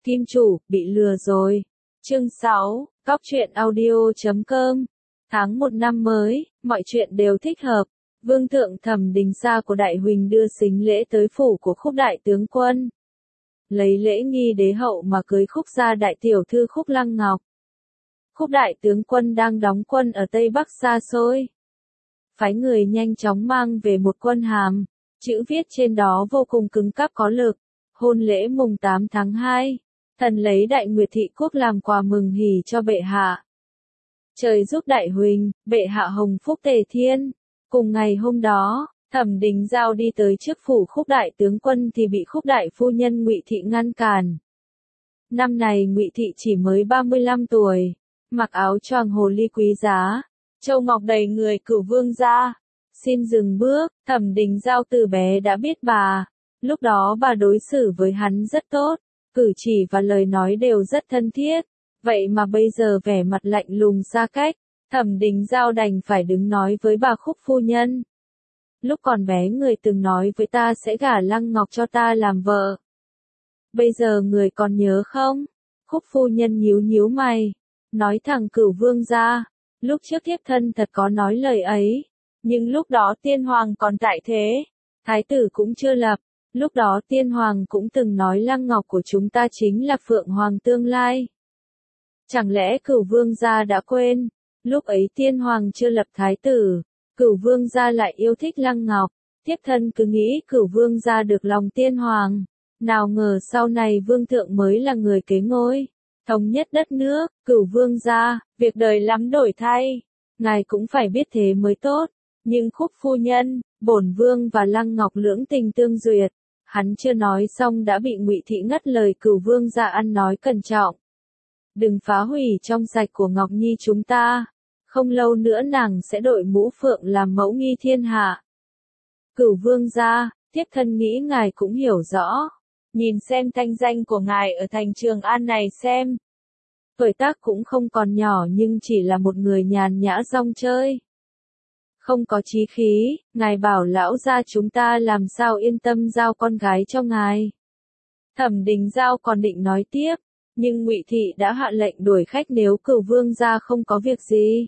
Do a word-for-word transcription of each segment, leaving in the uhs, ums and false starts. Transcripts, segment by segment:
Kim chủ, bị lừa rồi. Chương sáu, cóc truyện audio chấm com. Tháng một năm mới, mọi chuyện đều thích hợp. Vương thượng Thẩm Đình Sa của Đại Huỳnh đưa sính lễ tới phủ của Khúc đại tướng quân. Lấy lễ nghi đế hậu mà cưới Khúc gia đại tiểu thư Khúc Lăng Ngọc. Khúc đại tướng quân đang đóng quân ở Tây Bắc xa xôi. Phái người nhanh chóng mang về một quân hàm, chữ viết trên đó vô cùng cứng cáp có lực. Hôn lễ mùng tám tháng hai, thần lấy Đại Nguyệt thị quốc làm quà mừng hỉ cho bệ hạ. Trời giúp Đại Huỳnh, bệ hạ hồng phúc tề thiên. Cùng ngày hôm đó, Thẩm Đình Giao đi tới trước phủ Khúc đại tướng quân thì bị Khúc đại phu nhân Ngụy thị ngăn cản. Năm này Ngụy thị chỉ mới ba mươi lăm tuổi, mặc áo choàng hồ ly quý giá, châu ngọc đầy người cửu vương gia. Xin dừng bước, Thẩm Đình Giao từ bé đã biết bà. Lúc đó bà đối xử với hắn rất tốt, cử chỉ và lời nói đều rất thân thiết, vậy mà bây giờ vẻ mặt lạnh lùng xa cách, Thẩm Đình Giao đành phải đứng nói với bà Khúc phu nhân. Lúc còn bé người từng nói với ta sẽ gả Lăng Ngọc cho ta làm vợ. Bây giờ người còn nhớ không? Khúc phu nhân nhíu nhíu mày, nói thẳng cửu vương gia, lúc trước thiếp thân thật có nói lời ấy, nhưng lúc đó tiên hoàng còn tại thế, thái tử cũng chưa lập. Lúc đó tiên hoàng cũng từng nói Lăng Ngọc của chúng ta chính là phượng hoàng tương lai. Chẳng lẽ cửu vương gia đã quên, lúc ấy tiên hoàng chưa lập thái tử, cửu vương gia lại yêu thích Lăng Ngọc, thiếp thân cứ nghĩ cửu vương gia được lòng tiên hoàng, nào ngờ sau này vương thượng mới là người kế ngôi, thống nhất đất nước. Cửu vương gia, việc đời lắm đổi thay, ngài cũng phải biết thế mới tốt, nhưng Khúc phu nhân, bổn vương và Lăng Ngọc lưỡng tình tương duyệt. Hắn chưa nói xong đã bị Ngụy thị ngắt lời. Cửu vương gia ăn nói cẩn trọng. Đừng phá hủy trong sạch của Ngọc Nhi chúng ta. Không lâu nữa nàng sẽ đội mũ phượng làm mẫu nghi thiên hạ. Cửu vương gia, thiếp thân nghĩ ngài cũng hiểu rõ. Nhìn xem thanh danh của ngài ở thành Trường An này xem. Tuổi tác cũng không còn nhỏ nhưng chỉ là một người nhàn nhã rong chơi. Không có chí khí, ngài bảo lão gia chúng ta làm sao yên tâm giao con gái cho ngài. Thẩm Đình Giao còn định nói tiếp, nhưng Ngụy thị đã hạ lệnh đuổi khách nếu cửu vương gia không có việc gì.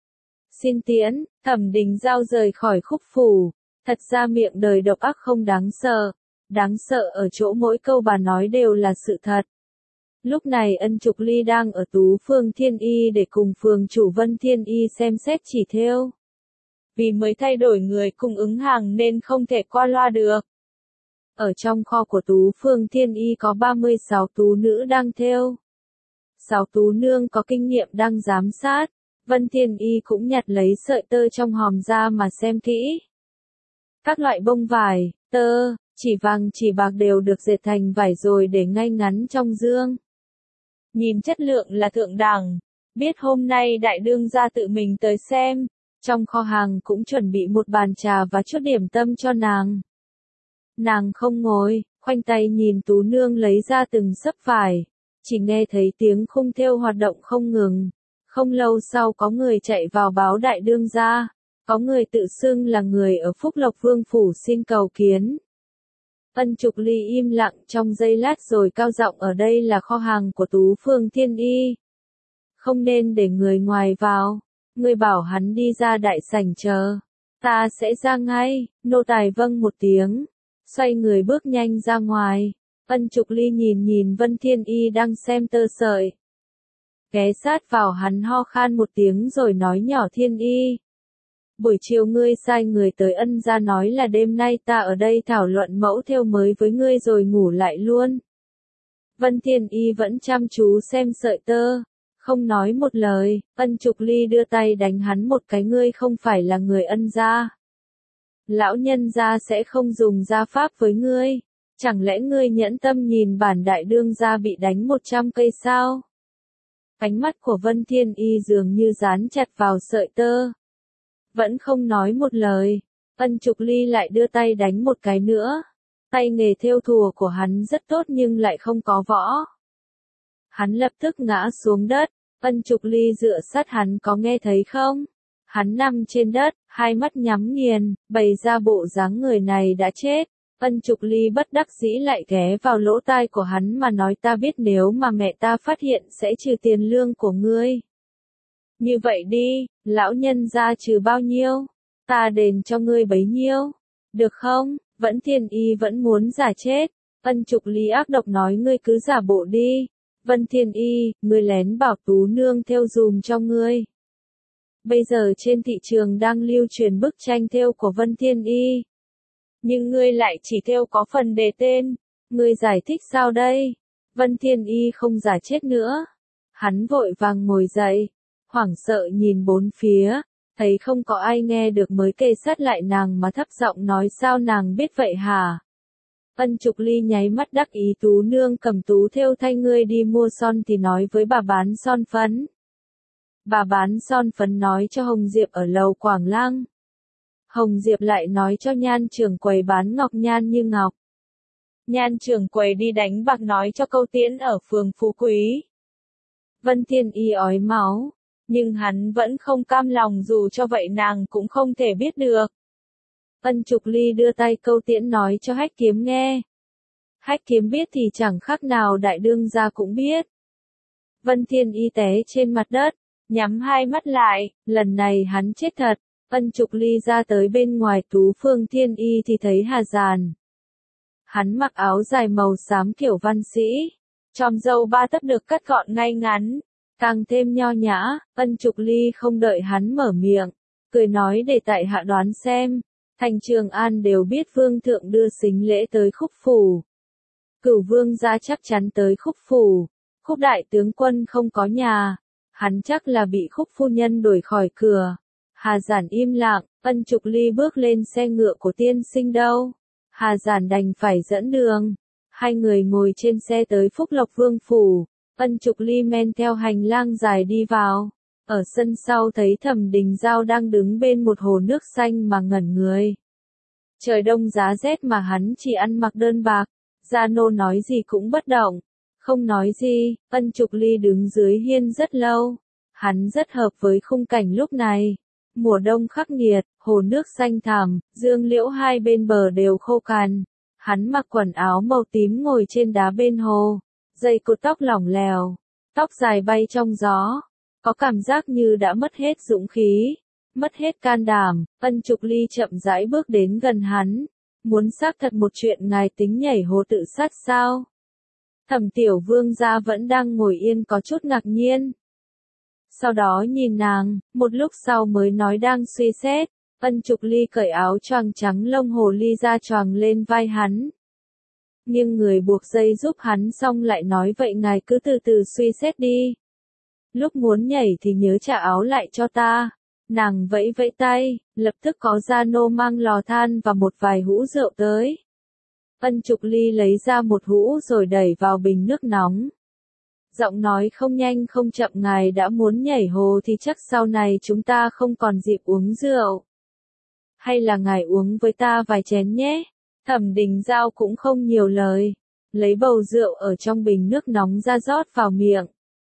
Xin tiễn, Thẩm Đình Giao rời khỏi Khúc phủ, thật ra miệng đời độc ác không đáng sợ, đáng sợ ở chỗ mỗi câu bà nói đều là sự thật. Lúc này Ân Trục Ly đang ở Tú Phương Thiên Y để cùng phường chủ Vân Thiên Y xem xét chỉ thêu. Vì mới thay đổi người cung ứng hàng nên không thể qua loa được. Ở trong kho của Tú Phương Thiên Y có ba mươi sáu tú nữ đang thêu. sáu tú nương có kinh nghiệm đang giám sát. Vân Thiên Y cũng nhặt lấy sợi tơ trong hòm ra mà xem kỹ. Các loại bông vải, tơ, chỉ vàng chỉ bạc đều được dệt thành vải rồi để ngay ngắn trong dương. Nhìn chất lượng là thượng đẳng. Biết hôm nay đại đương gia tự mình tới xem. Trong kho hàng cũng chuẩn bị một bàn trà và chút điểm tâm cho nàng. Nàng không ngồi, khoanh tay nhìn tú nương lấy ra từng xấp vải. Chỉ nghe thấy tiếng khung thêu hoạt động không ngừng. Không lâu sau có người chạy vào báo đại đương gia. Có người tự xưng là người ở Phúc Lộc Vương phủ xin cầu kiến. Ân Trục Ly im lặng trong giây lát rồi cao giọng ở đây là kho hàng của Tú Phương Thiên Y. Không nên để người ngoài vào. Người bảo hắn đi ra đại sảnh chờ. Ta sẽ ra ngay. Nô tài vâng một tiếng. Xoay người bước nhanh ra ngoài. Ân Trục Ly nhìn nhìn Vân Thiên Y đang xem tơ sợi. Ghé sát vào hắn ho khan một tiếng rồi nói nhỏ Thiên Y. Buổi chiều ngươi sai người tới Ân gia nói là đêm nay ta ở đây thảo luận mẫu thêu mới với ngươi rồi ngủ lại luôn. Vân Thiên Y vẫn chăm chú xem sợi tơ. Không nói một lời, Ân Trục Ly đưa tay đánh hắn một cái. Ngươi không phải là người Ân gia. Lão nhân gia sẽ không dùng gia pháp với ngươi. Chẳng lẽ ngươi nhẫn tâm nhìn bản đại đương gia bị đánh một trăm cây sao? Ánh mắt của Vân Thiên Y dường như dán chặt vào sợi tơ. Vẫn không nói một lời, Ân Trục Ly lại đưa tay đánh một cái nữa. Tay nghề thêu thùa của hắn rất tốt nhưng lại không có võ. Hắn lập tức ngã xuống đất. Ân Trục Ly dựa sát hắn có nghe thấy không? Hắn nằm trên đất, hai mắt nhắm nghiền, bày ra bộ dáng người này đã chết. Ân Trục Ly bất đắc dĩ lại ghé vào lỗ tai của hắn mà nói ta biết nếu mà mẹ ta phát hiện sẽ trừ tiền lương của ngươi. Như vậy đi, lão nhân gia trừ bao nhiêu, ta đền cho ngươi bấy nhiêu. Được không? Vẫn Thiên Y vẫn muốn giả chết. Ân Trục Ly ác độc nói ngươi cứ giả bộ đi. Vân Thiên Y, ngươi lén bảo Tú Nương thêu dùm cho ngươi. Bây giờ trên thị trường đang lưu truyền bức tranh thêu của Vân Thiên Y. Nhưng ngươi lại chỉ thêu có phần đề tên. Ngươi giải thích sao đây? Vân Thiên Y không giả chết nữa. Hắn vội vàng ngồi dậy, hoảng sợ nhìn bốn phía, thấy không có ai nghe được mới kề sát lại nàng mà thấp giọng nói sao nàng biết vậy hả? Ân Trục Ly nháy mắt đắc ý Tú Nương cầm tú thêu thay ngươi đi mua son thì nói với bà bán son phấn. Bà bán son phấn nói cho Hồng Diệp ở lầu Quảng Lăng. Hồng Diệp lại nói cho Nhan trưởng quầy bán ngọc nhan như ngọc. Nhan trưởng quầy đi đánh bạc nói cho Câu Tiễn ở phường Phú Quý. Vân Thiên Y ói máu, nhưng hắn vẫn không cam lòng dù cho vậy nàng cũng không thể biết được. Ân Trục Ly đưa tay Câu Tiễn nói cho Hách Kiếm nghe. Hách Kiếm biết thì chẳng khác nào đại đương gia cũng biết. Vân Thiên Y té trên mặt đất, nhắm hai mắt lại, lần này hắn chết thật. Ân Trục Ly ra tới bên ngoài Tú Phương Thiên Y thì thấy Hà Giàn. Hắn mặc áo dài màu xám kiểu văn sĩ, chòm râu ba tấc được cắt gọn ngay ngắn, càng thêm nho nhã. Ân Trục Ly không đợi hắn mở miệng, cười nói để tại hạ đoán xem. Thành Trường An đều biết vương thượng đưa sính lễ tới Khúc phủ. Cửu vương gia chắc chắn tới Khúc phủ. Khúc đại tướng quân không có nhà, hắn chắc là bị Khúc phu nhân đuổi khỏi cửa. Hà Giản im lặng, Ân Trục Ly bước lên xe ngựa của tiên sinh đâu. Hà Giản đành phải dẫn đường. Hai người ngồi trên xe tới Phúc Lộc Vương phủ. Ân Trục Ly men theo hành lang dài đi vào. Ở sân sau thấy Thẩm Đình Giao đang đứng bên một hồ nước xanh mà ngẩn người. Trời đông giá rét mà hắn chỉ ăn mặc đơn bạc. Gia nô nói gì cũng bất động. Không nói gì, Ân Trục Ly đứng dưới hiên rất lâu. Hắn rất hợp với khung cảnh lúc này. Mùa đông khắc nghiệt, hồ nước xanh thẳm, dương liễu hai bên bờ đều khô cằn. Hắn mặc quần áo màu tím ngồi trên đá bên hồ, dây cột tóc lỏng lẻo, tóc dài bay trong gió, có cảm giác như đã mất hết dũng khí, mất hết can đảm. Ân Trục Ly chậm rãi bước đến gần hắn, muốn xác thật một chuyện ngài tính nhảy hồ tự sát sao? Thẩm Tiểu Vương gia vẫn đang ngồi yên có chút ngạc nhiên. Sau đó nhìn nàng, một lúc sau mới nói đang suy xét. Ân Trục Ly cởi áo choàng trắng lông hồ ly ra choàng lên vai hắn. Nhưng người buộc dây giúp hắn xong lại nói vậy ngài cứ từ từ suy xét đi. Lúc muốn nhảy thì nhớ trả áo lại cho ta. Nàng vẫy vẫy tay, lập tức có gia nô mang lò than và một vài hũ rượu tới. Ân Trục Ly lấy ra một hũ rồi đẩy vào bình nước nóng. Giọng nói không nhanh không chậm ngài đã muốn nhảy hồ thì chắc sau này chúng ta không còn dịp uống rượu. Hay là ngài uống với ta vài chén nhé. Thẩm Đình Giao cũng không nhiều lời. Lấy bầu rượu ở trong bình nước nóng ra rót vào miệng.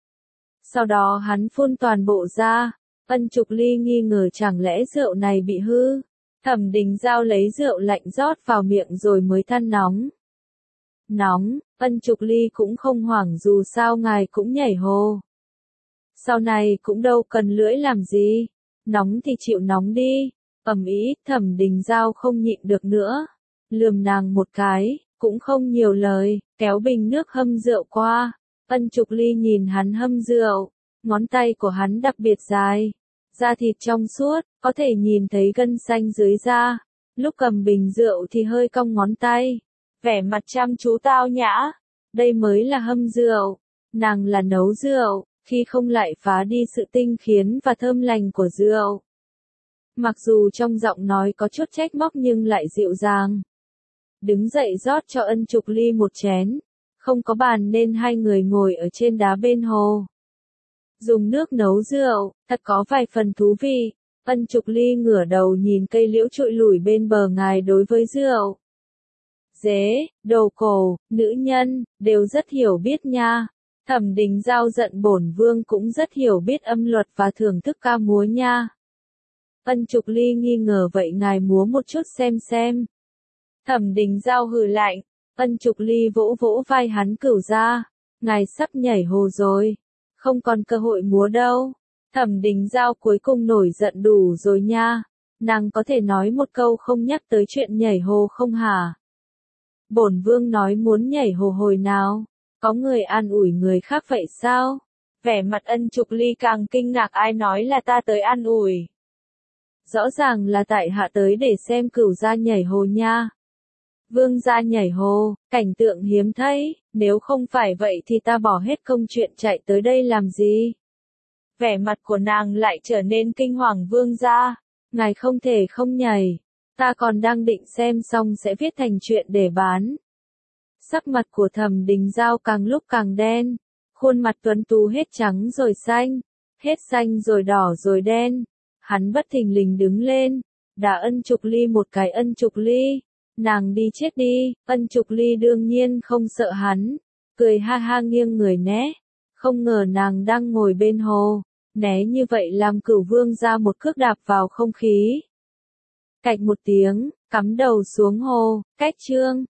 Sau đó hắn phun toàn bộ ra. Ân Trục Ly nghi ngờ chẳng lẽ rượu này bị hư. Thẩm Đình Giao lấy rượu lạnh rót vào miệng rồi mới than nóng. Nóng, Ân Trục Ly cũng không hoảng dù sao ngài cũng nhảy hồ. Sau này cũng đâu cần lưỡi làm gì. Nóng thì chịu nóng đi. Ầm ĩ, Thẩm Đình Giao không nhịn được nữa. Lườm nàng một cái, cũng không nhiều lời, kéo bình nước hâm rượu qua. Ân Trục Ly nhìn hắn hâm rượu. Ngón tay của hắn đặc biệt dài. Da thịt trong suốt, có thể nhìn thấy gân xanh dưới da. Lúc cầm bình rượu thì hơi cong ngón tay. Vẻ mặt chăm chú tao nhã. Đây mới là hâm rượu. Nàng là nấu rượu, khi không lại phá đi sự tinh khiết và thơm lành của rượu. Mặc dù trong giọng nói có chút trách móc nhưng lại dịu dàng. Đứng dậy rót cho Ân Trục Ly một chén. Không có bàn nên hai người ngồi ở trên đá bên hồ. Dùng nước nấu rượu, thật có vài phần thú vị. Ân Trục Ly ngửa đầu nhìn cây liễu trụi lủi bên bờ ngài đối với rượu. Dế, đồ cổ, nữ nhân, đều rất hiểu biết nha. Thẩm Đình Giao giận bổn vương cũng rất hiểu biết âm luật và thưởng thức ca múa nha. Ân Trục Ly nghi ngờ vậy ngài múa một chút xem xem. Thẩm Đình Giao hừ lạnh, Ân Trục Ly vỗ vỗ vai hắn, Cửu gia, ngài sắp nhảy hồ rồi, không còn cơ hội múa đâu. Thẩm Đình Giao cuối cùng nổi giận, đủ rồi nha, nàng có thể nói một câu không nhắc tới chuyện nhảy hồ không hả? Bổn vương nói muốn nhảy hồ hồi nào, có người an ủi người khác vậy sao? Vẻ mặt Ân Trục Ly càng kinh ngạc, ai nói là ta tới an ủi? Rõ ràng là tại hạ tới để xem Cửu gia nhảy hồ nha. Vương gia nhảy hồ, cảnh tượng hiếm thấy, nếu không phải vậy thì ta bỏ hết công chuyện chạy tới đây làm gì? Vẻ mặt của nàng lại trở nên kinh hoàng, vương gia, ngài không thể không nhảy, ta còn đang định xem xong sẽ viết thành chuyện để bán. Sắc mặt của Thẩm Đình Giao càng lúc càng đen, khuôn mặt tuấn tú hết trắng rồi xanh, hết xanh rồi đỏ rồi đen. Hắn bất thình lình đứng lên, đá Ân Trục Ly một cái. Ân Trục Ly, nàng đi chết đi. Ân Trục Ly đương nhiên không sợ hắn, cười ha ha nghiêng người né. Không ngờ nàng đang ngồi bên hồ, né như vậy làm Cửu vương ra một cước đạp vào không khí. Cạch một tiếng, cắm đầu xuống hồ, cách chương.